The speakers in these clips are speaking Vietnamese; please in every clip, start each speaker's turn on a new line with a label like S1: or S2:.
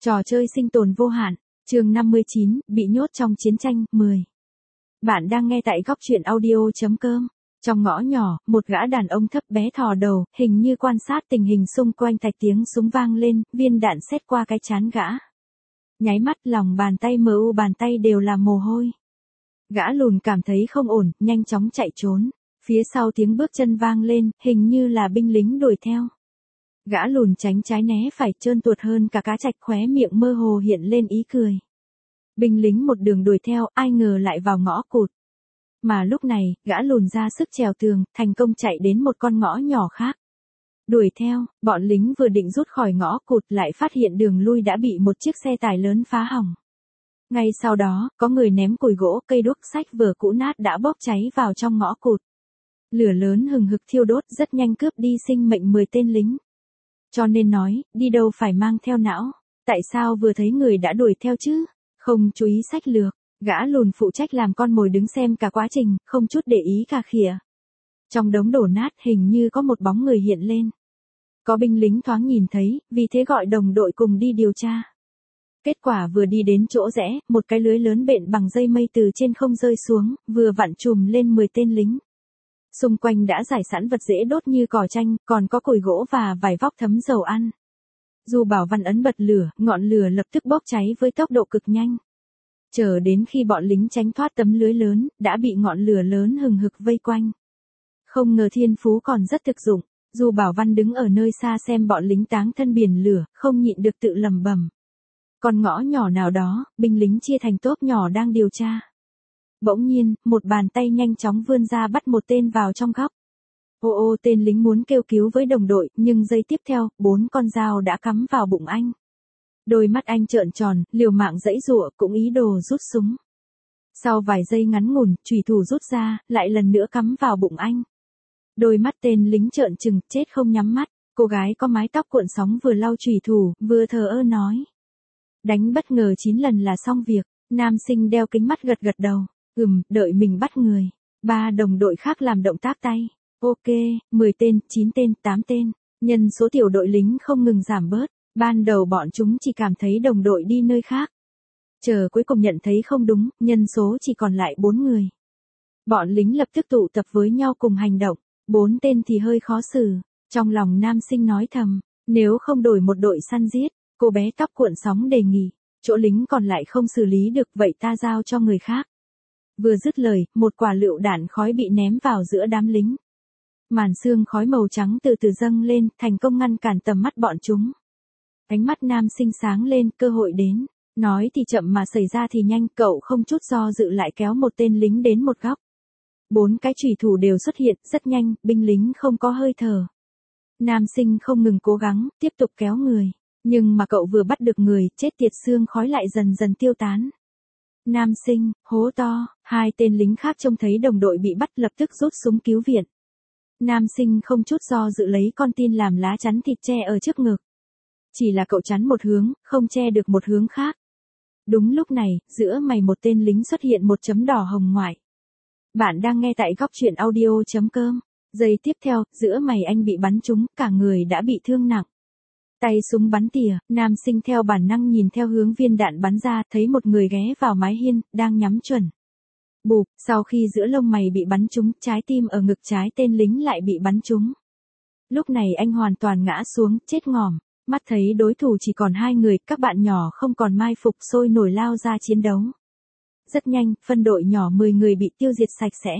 S1: Trò chơi sinh tồn vô hạn, chương 59, bị nhốt trong chiến tranh, 10. Bạn đang nghe tại góc truyện audio.com. Trong ngõ nhỏ, một gã đàn ông thấp bé thò đầu, hình như quan sát tình hình xung quanh. Thạch tiếng súng vang lên, viên đạn xẹt qua cái trán gã. Nháy mắt lòng bàn tay bàn tay đều là mồ hôi. Gã lùn cảm thấy không ổn, nhanh chóng chạy trốn. Phía sau tiếng bước chân vang lên, hình như là binh lính đuổi theo. Gã lùn tránh trái né phải, trơn tuột hơn cả cá trạch, khóe miệng mơ hồ hiện lên ý cười. Binh lính một đường đuổi theo, ai ngờ lại vào ngõ cụt. Mà lúc này, gã lùn ra sức trèo tường, thành công chạy đến một con ngõ nhỏ khác. Đuổi theo, bọn lính vừa định rút khỏi ngõ cụt lại phát hiện đường lui đã bị một chiếc xe tải lớn phá hỏng. Ngay sau đó, có người ném cùi gỗ, cây đuốc, sách vở cũ nát đã bốc cháy vào trong ngõ cụt. Lửa lớn hừng hực thiêu đốt, rất nhanh cướp đi sinh mệnh 10 tên lính. Cho nên nói, đi đâu phải mang theo não. Tại sao vừa thấy người đã đuổi theo chứ? Không chú ý sách lược, gã lùn phụ trách làm con mồi đứng xem cả quá trình, không chút để ý cả khịa. Trong đống đổ nát hình như có một bóng người hiện lên. Có binh lính thoáng nhìn thấy, vì thế gọi đồng đội cùng đi điều tra. Kết quả vừa đi đến chỗ rẽ, một cái lưới lớn bện bằng dây mây từ trên không rơi xuống, vừa vặn trùm lên 10 tên lính. Xung quanh đã rải sẵn vật dễ đốt như cỏ tranh, còn có cùi gỗ và vài vóc thấm dầu ăn. Du Bảo Văn ấn bật lửa, ngọn lửa lập tức bốc cháy với tốc độ cực nhanh. Chờ đến khi bọn lính tránh thoát tấm lưới lớn, đã bị ngọn lửa lớn hừng hực vây quanh. Không ngờ thiên phú còn rất thực dụng, Du Bảo Văn đứng ở nơi xa xem bọn lính táng thân biển lửa, không nhịn được tự lẩm bẩm. Con ngõ nhỏ nào đó, binh lính chia thành tốp nhỏ đang điều tra. Bỗng nhiên, một bàn tay nhanh chóng vươn ra bắt một tên vào trong góc. Ô, tên lính muốn kêu cứu với đồng đội, nhưng giây tiếp theo, 4 con dao đã cắm vào bụng anh. Đôi mắt anh trợn tròn, liều mạng giãy giụa, cũng ý đồ rút súng. Sau vài giây ngắn ngủn, chùy thủ rút ra, lại lần nữa cắm vào bụng anh. Đôi mắt tên lính trợn trừng, chết không nhắm mắt. Cô gái có mái tóc cuộn sóng vừa lau chùy thủ, vừa thờ ơ nói. Đánh bất ngờ 9 lần là xong việc. Nam sinh đeo kính mắt gật gật đầu. Đợi mình bắt người. 3 đồng đội khác làm động tác tay. Ok, 10 tên, 9 tên, 8 tên. Nhân số tiểu đội lính không ngừng giảm bớt. Ban đầu bọn chúng chỉ cảm thấy đồng đội đi nơi khác. Chờ cuối cùng nhận thấy không đúng, nhân số chỉ còn lại 4 người. Bọn lính lập tức tụ tập với nhau cùng hành động. 4 tên thì hơi khó xử. Trong lòng nam sinh nói thầm, nếu không đổi một đội săn giết, cô bé tóc cuộn sóng đề nghị. Chỗ lính còn lại không xử lý được, vậy ta giao cho người khác. Vừa dứt lời, một quả lựu đạn khói bị ném vào giữa đám lính. Màn sương khói màu trắng từ từ dâng lên, thành công ngăn cản tầm mắt bọn chúng. Ánh mắt nam sinh sáng lên, cơ hội đến. Nói thì chậm mà xảy ra thì nhanh, cậu không chút do dự lại kéo một tên lính đến một góc. 4 cái chùy thủ đều xuất hiện, rất nhanh, binh lính không có hơi thở. Nam sinh không ngừng cố gắng, tiếp tục kéo người. Nhưng mà cậu vừa bắt được người, chết tiệt, sương khói lại dần dần tiêu tán. Nam sinh, hố to, 2 tên lính khác trông thấy đồng đội bị bắt lập tức rút súng cứu viện. Nam sinh không chút do dự lấy con tin làm lá chắn thịt che ở trước ngực. Chỉ là cậu chắn một hướng, không che được một hướng khác. Đúng lúc này, giữa mày một tên lính xuất hiện một chấm đỏ hồng ngoại. Bạn đang nghe tại góc truyện audio.com. Giây tiếp theo, giữa mày anh bị bắn trúng, cả người đã bị thương nặng. Tay súng bắn tỉa, nam sinh theo bản năng nhìn theo hướng viên đạn bắn ra, thấy một người ghé vào mái hiên, đang nhắm chuẩn. Bụp, sau khi giữa lông mày bị bắn trúng, trái tim ở ngực trái tên lính lại bị bắn trúng. Lúc này anh hoàn toàn ngã xuống, chết ngòm. Mắt thấy đối thủ chỉ còn 2 người, các bạn nhỏ không còn mai phục sôi nổi lao ra chiến đấu. Rất nhanh, phân đội nhỏ 10 người bị tiêu diệt sạch sẽ.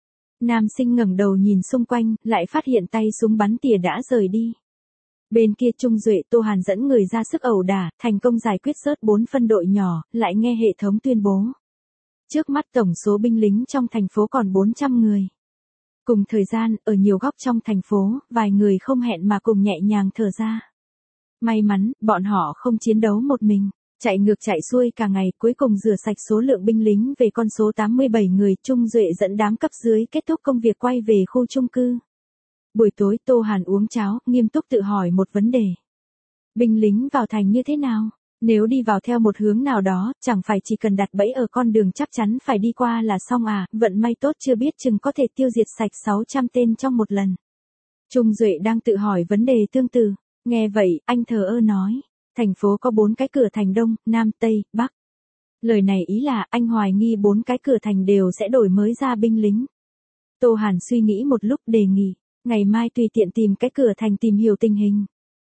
S1: Nam sinh ngẩng đầu nhìn xung quanh, lại phát hiện tay súng bắn tỉa đã rời đi. Bên kia Trung Duệ Tô Hàn dẫn người ra sức ẩu đả, thành công giải quyết rớt 4 phân đội nhỏ, lại nghe hệ thống tuyên bố. Trước mắt tổng số binh lính trong thành phố còn 400 người. Cùng thời gian, ở nhiều góc trong thành phố, vài người không hẹn mà cùng nhẹ nhàng thở ra. May mắn, bọn họ không chiến đấu một mình. Chạy ngược chạy xuôi cả ngày, cuối cùng rửa sạch số lượng binh lính về con số 87 người. Trung Duệ dẫn đám cấp dưới kết thúc công việc quay về khu chung cư. Buổi tối Tô Hàn uống cháo, nghiêm túc tự hỏi một vấn đề. Binh lính vào thành như thế nào? Nếu đi vào theo một hướng nào đó, chẳng phải chỉ cần đặt bẫy ở con đường chắc chắn phải đi qua là xong à, vận may tốt chưa biết chừng có thể tiêu diệt sạch 600 tên trong một lần. Trung Duệ đang tự hỏi vấn đề tương tự. Nghe vậy, anh thờ ơ nói. Thành phố có 4 cái cửa thành Đông, Nam, Tây, Bắc. Lời này ý là anh hoài nghi 4 cái cửa thành đều sẽ đổi mới ra binh lính. Tô Hàn suy nghĩ một lúc đề nghị, ngày mai tùy tiện tìm cái cửa thành tìm hiểu tình hình.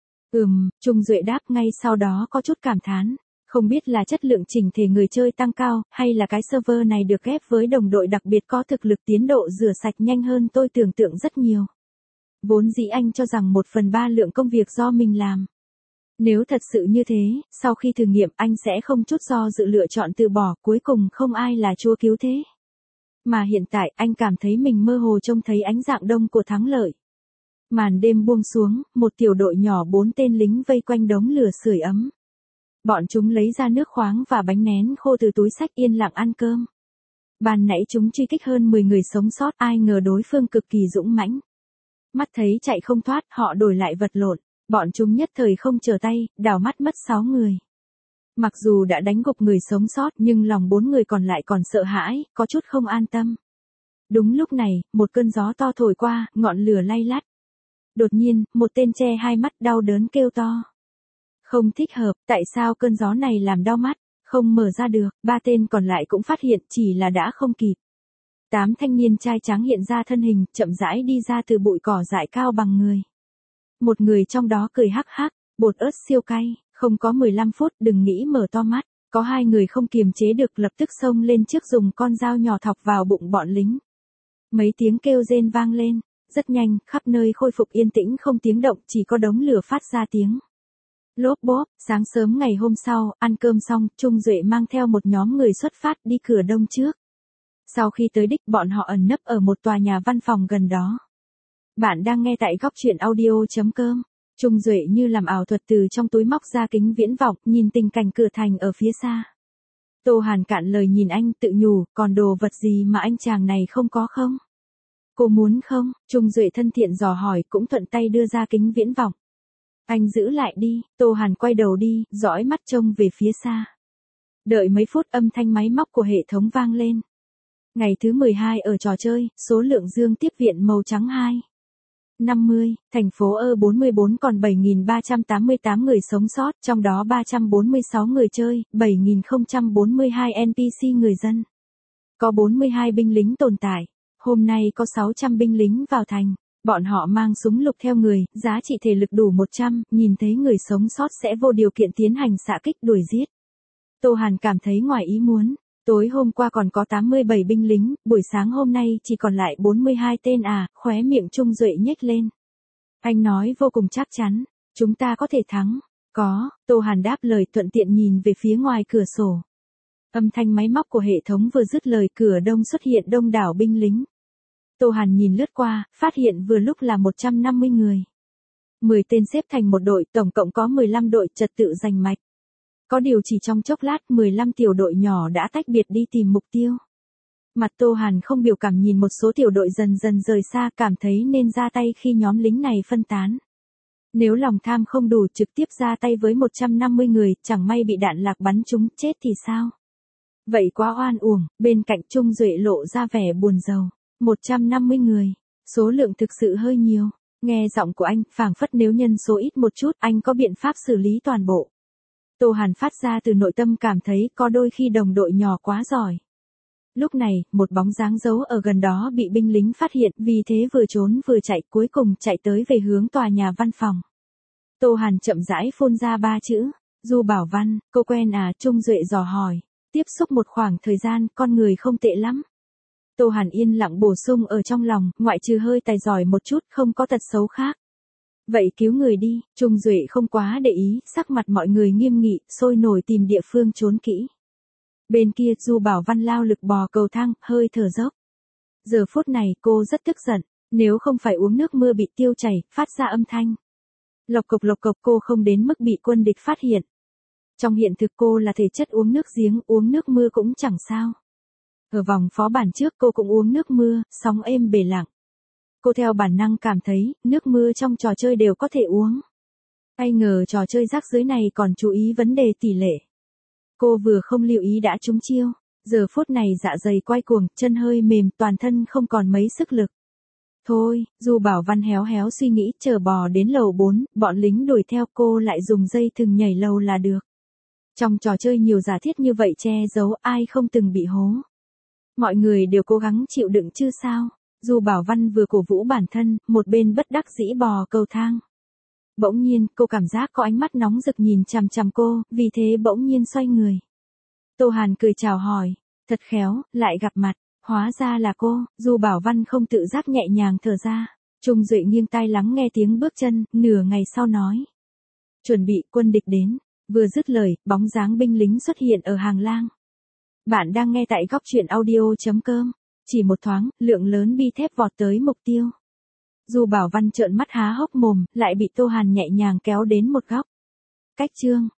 S1: Trung Duệ đáp ngay sau đó có chút cảm thán. Không biết là chất lượng chỉnh thể người chơi tăng cao, hay là cái server này được ghép với đồng đội đặc biệt có thực lực tiến độ rửa sạch nhanh hơn tôi tưởng tượng rất nhiều. Vốn dĩ anh cho rằng 1/3 lượng công việc do mình làm. Nếu thật sự như thế, sau khi thử nghiệm anh sẽ không chút do dự lựa chọn từ bỏ, cuối cùng không ai là chúa cứu thế. Mà hiện tại anh cảm thấy mình mơ hồ trông thấy ánh dạng đông của thắng lợi. Màn đêm buông xuống, một tiểu đội nhỏ 4 tên lính vây quanh đống lửa sưởi ấm. Bọn chúng lấy ra nước khoáng và bánh nén khô từ túi xách yên lặng ăn cơm. Ban nãy chúng truy kích hơn 10 người sống sót, ai ngờ đối phương cực kỳ dũng mãnh. Mắt thấy chạy không thoát, họ đổi lại vật lộn. Bọn chúng nhất thời không chờ tay, đảo mắt mất 6 người. Mặc dù đã đánh gục người sống sót nhưng lòng 4 người còn lại còn sợ hãi, có chút không an tâm. Đúng lúc này, một cơn gió to thổi qua, ngọn lửa lay lắt. Đột nhiên, một tên che hai mắt đau đớn kêu to. Không thích hợp, tại sao cơn gió này làm đau mắt, không mở ra được, 3 tên còn lại cũng phát hiện chỉ là đã không kịp. 8 thanh niên trai trắng hiện ra thân hình, chậm rãi đi ra từ bụi cỏ dại cao bằng người. Một người trong đó cười hắc hắc, bột ớt siêu cay, không có 15 phút đừng nghĩ mở to mắt, có 2 người không kiềm chế được lập tức xông lên trước dùng con dao nhỏ thọc vào bụng bọn lính. Mấy tiếng kêu rên vang lên, rất nhanh, khắp nơi khôi phục yên tĩnh không tiếng động, chỉ có đống lửa phát ra tiếng. Lốp bốp, sáng sớm ngày hôm sau, ăn cơm xong, Trung Duệ mang theo một nhóm người xuất phát đi cửa đông trước. Sau khi tới đích bọn họ ẩn nấp ở một tòa nhà văn phòng gần đó. Bạn đang nghe tại góc truyện audio.com. Trung Duệ như làm ảo thuật từ trong túi móc ra kính viễn vọng, nhìn tình cảnh cửa thành ở phía xa. Tô Hàn cạn lời nhìn anh tự nhủ, còn đồ vật gì mà anh chàng này không có không? Cô muốn không? Trung Duệ thân thiện dò hỏi cũng thuận tay đưa ra kính viễn vọng. Anh giữ lại đi, Tô Hàn quay đầu đi, dõi mắt trông về phía xa. Đợi mấy phút âm thanh máy móc của hệ thống vang lên. Ngày thứ 12 ở trò chơi, số lượng dương tiếp viện màu trắng 2. 50, thành phố E44 còn 7.388 người sống sót, trong đó 346 người chơi, 7.042 NPC người dân. Có 42 binh lính tồn tại. Hôm nay có 600 binh lính vào thành. Bọn họ mang súng lục theo người, giá trị thể lực đủ 100, nhìn thấy người sống sót sẽ vô điều kiện tiến hành xạ kích đuổi giết. Tô Hàn cảm thấy ngoài ý muốn. Tối hôm qua còn có 87 binh lính, buổi sáng hôm nay chỉ còn lại 42 tên à, khóe miệng Trung Duệ nhếch lên. Anh nói vô cùng chắc chắn, chúng ta có thể thắng. Có, Tô Hàn đáp lời thuận tiện nhìn về phía ngoài cửa sổ. Âm thanh máy móc của hệ thống vừa dứt lời cửa đông xuất hiện đông đảo binh lính. Tô Hàn nhìn lướt qua, phát hiện vừa lúc là 150 người. 10 tên xếp thành một đội, tổng cộng có 15 đội trật tự giành mạch. Có điều chỉ trong chốc lát 15 tiểu đội nhỏ đã tách biệt đi tìm mục tiêu. Mặt Tô Hàn không biểu cảm nhìn một số tiểu đội dần dần rời xa, cảm thấy nên ra tay khi nhóm lính này phân tán. Nếu lòng tham không đủ trực tiếp ra tay với 150 người, chẳng may bị đạn lạc bắn trúng chết thì sao? Vậy quá oan uổng, bên cạnh Trung Duệ lộ ra vẻ buồn rầu. 150 người, số lượng thực sự hơi nhiều. Nghe giọng của anh, phảng phất nếu nhân số ít một chút, anh có biện pháp xử lý toàn bộ. Tô Hàn phát ra từ nội tâm cảm thấy có đôi khi đồng đội nhỏ quá giỏi. Lúc này, một bóng dáng giấu ở gần đó bị binh lính phát hiện, vì thế vừa trốn vừa chạy, cuối cùng chạy tới về hướng tòa nhà văn phòng. Tô Hàn chậm rãi phun ra 3 chữ, Du Bảo Văn, cô quen à? Trung Duệ dò hỏi. Tiếp xúc một khoảng thời gian, con người không tệ lắm. Tô Hàn yên lặng bổ sung ở trong lòng, ngoại trừ hơi tài giỏi một chút, không có tật xấu khác. Vậy cứu người đi, Trung Duệ không quá để ý, sắc mặt mọi người nghiêm nghị, sôi nổi tìm địa phương trốn kỹ. Bên kia Du Bảo Văn lao lực bò cầu thang, hơi thở dốc. Giờ phút này cô rất tức giận, nếu không phải uống nước mưa bị tiêu chảy, phát ra âm thanh. Lộc cộc cô không đến mức bị quân địch phát hiện. Trong hiện thực cô là thể chất uống nước giếng, uống nước mưa cũng chẳng sao. Ở vòng phó bản trước cô cũng uống nước mưa, sóng êm bể lặng. Cô theo bản năng cảm thấy, nước mưa trong trò chơi đều có thể uống. Ai ngờ trò chơi rác rưởi này còn chú ý vấn đề tỷ lệ. Cô vừa không lưu ý đã trúng chiêu. Giờ phút này dạ dày quay cuồng, chân hơi mềm, toàn thân không còn mấy sức lực. Thôi, Du Bảo Văn héo héo suy nghĩ, chờ bò đến lầu 4, bọn lính đuổi theo cô lại dùng dây thừng nhảy lầu là được. Trong trò chơi nhiều giả thiết như vậy che giấu ai không từng bị hố. Mọi người đều cố gắng chịu đựng chứ sao. Du Bảo Văn vừa cổ vũ bản thân, một bên bất đắc dĩ bò cầu thang. Bỗng nhiên, cô cảm giác có ánh mắt nóng rực nhìn chằm chằm cô, vì thế bỗng nhiên xoay người. Tô Hàn cười chào hỏi, thật khéo, lại gặp mặt, hóa ra là cô. Du Bảo Văn không tự giác nhẹ nhàng thở ra. Trung Duệ nghiêng tai lắng nghe tiếng bước chân, nửa ngày sau nói. Chuẩn bị, quân địch đến. Vừa dứt lời, bóng dáng binh lính xuất hiện ở hàng lang. Bạn đang nghe tại góc truyện audio.com. Chỉ một thoáng, lượng lớn bi thép vọt tới mục tiêu. Du Bảo Văn trợn mắt há hốc mồm, lại bị Tô Hàn nhẹ nhàng kéo đến một góc. Cách chương.